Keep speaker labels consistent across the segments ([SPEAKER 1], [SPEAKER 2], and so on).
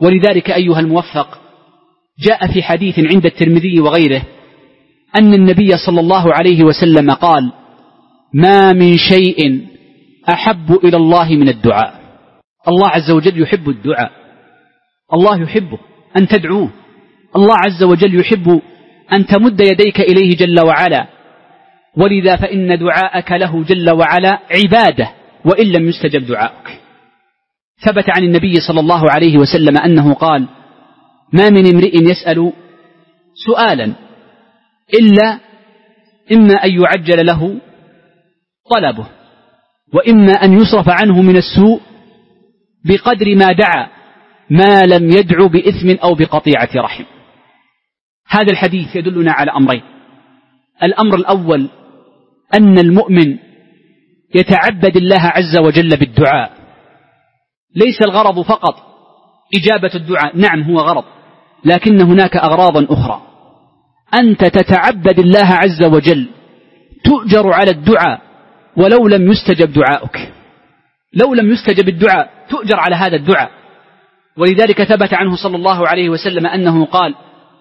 [SPEAKER 1] ولذلك أيها الموفق جاء في حديث عند الترمذي وغيره أن النبي صلى الله عليه وسلم قال: ما من شيء أحب إلى الله من الدعاء. الله عز وجل يحب الدعاء، الله يحبه أن تدعوه، الله عز وجل يحب أن تمد يديك إليه جل وعلا، ولذا فإن دعاءك له جل وعلا عبادة وإن لم يستجب دعاءك. ثبت عن النبي صلى الله عليه وسلم أنه قال: ما من امرئ يسأل سؤالا إلا إما أن يعجل له طلبه وإما أن يصرف عنه من السوء بقدر ما دعا، ما لم يدع بإثم أو بقطيعة رحم. هذا الحديث يدلنا على أمرين: الأمر الأول أن المؤمن يتعبد الله عز وجل بالدعاء، ليس الغرض فقط إجابة الدعاء، نعم هو غرض، لكن هناك أغراضا أخرى. أنت تتعبد الله عز وجل، تؤجر على الدعاء ولو لم يستجب دعاؤك، لو لم يستجب الدعاء تؤجر على هذا الدعاء. ولذلك ثبت عنه صلى الله عليه وسلم أنه قال: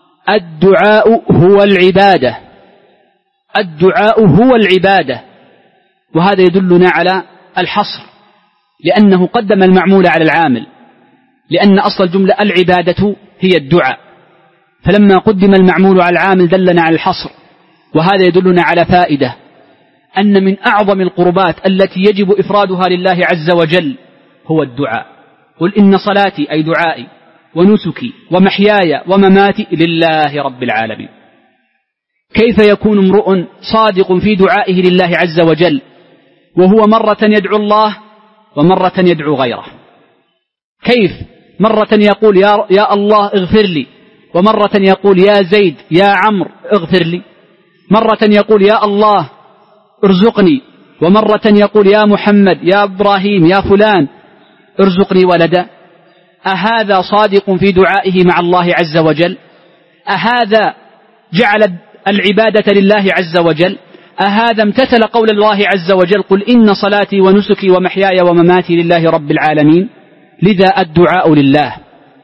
[SPEAKER 1] الدعاء هو العبادة، الدعاء هو العبادة. وهذا يدلنا على الحصر، لأنه قدم المعمول على العامل، لأن أصل الجملة العبادة هي الدعاء، فلما قدم المعمول على العامل دلنا على الحصر. وهذا يدلنا على فائدة، أن من أعظم القربات التي يجب إفرادها لله عز وجل هو الدعاء. قل إن صلاتي أي دعائي ونسكي ومحياي ومماتي لله رب العالمين. كيف يكون امرؤ صادق في دعائه لله عز وجل وهو مرة يدعو الله ومرة يدعو غيره؟ كيف مرة يقول يا الله اغفر لي، ومرة يقول يا زيد يا عمرو اغفر لي، مرة يقول يا الله ارزقني، ومرة يقول يا محمد يا إبراهيم يا فلان ارزقني ولدا؟ أهذا صادق في دعائه مع الله عز وجل؟ أهذا جعل العبادة لله عز وجل؟ أهذا امتثل قول الله عز وجل: قل إن صلاتي ونسكي ومحياي ومماتي لله رب العالمين؟ لذا الدعاء لله،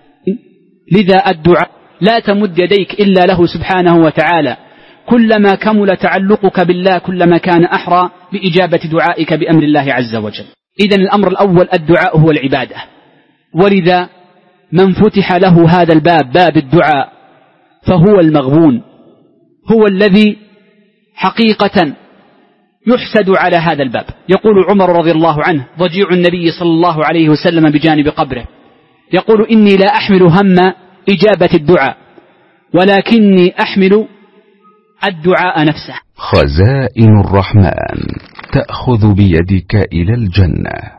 [SPEAKER 1] لذا الدعاء لا تمد يديك إلا له سبحانه وتعالى. كلما كمل تعلقك بالله كلما كان أحرى بإجابة دعائك بأمر الله عز وجل. إذن الأمر الأول الدعاء هو العبادة، ولذا من فتح له هذا الباب، باب الدعاء، فهو المغبون، هو الذي حقيقة يحسد على هذا الباب. يقول عمر رضي الله عنه ضجيع النبي صلى الله عليه وسلم بجانب قبره، يقول: إني لا أحمل هم إجابة الدعاء ولكني أحمل الدعاء نفسه.
[SPEAKER 2] خزائن الرحمن تأخذ بيدك إلى الجنة.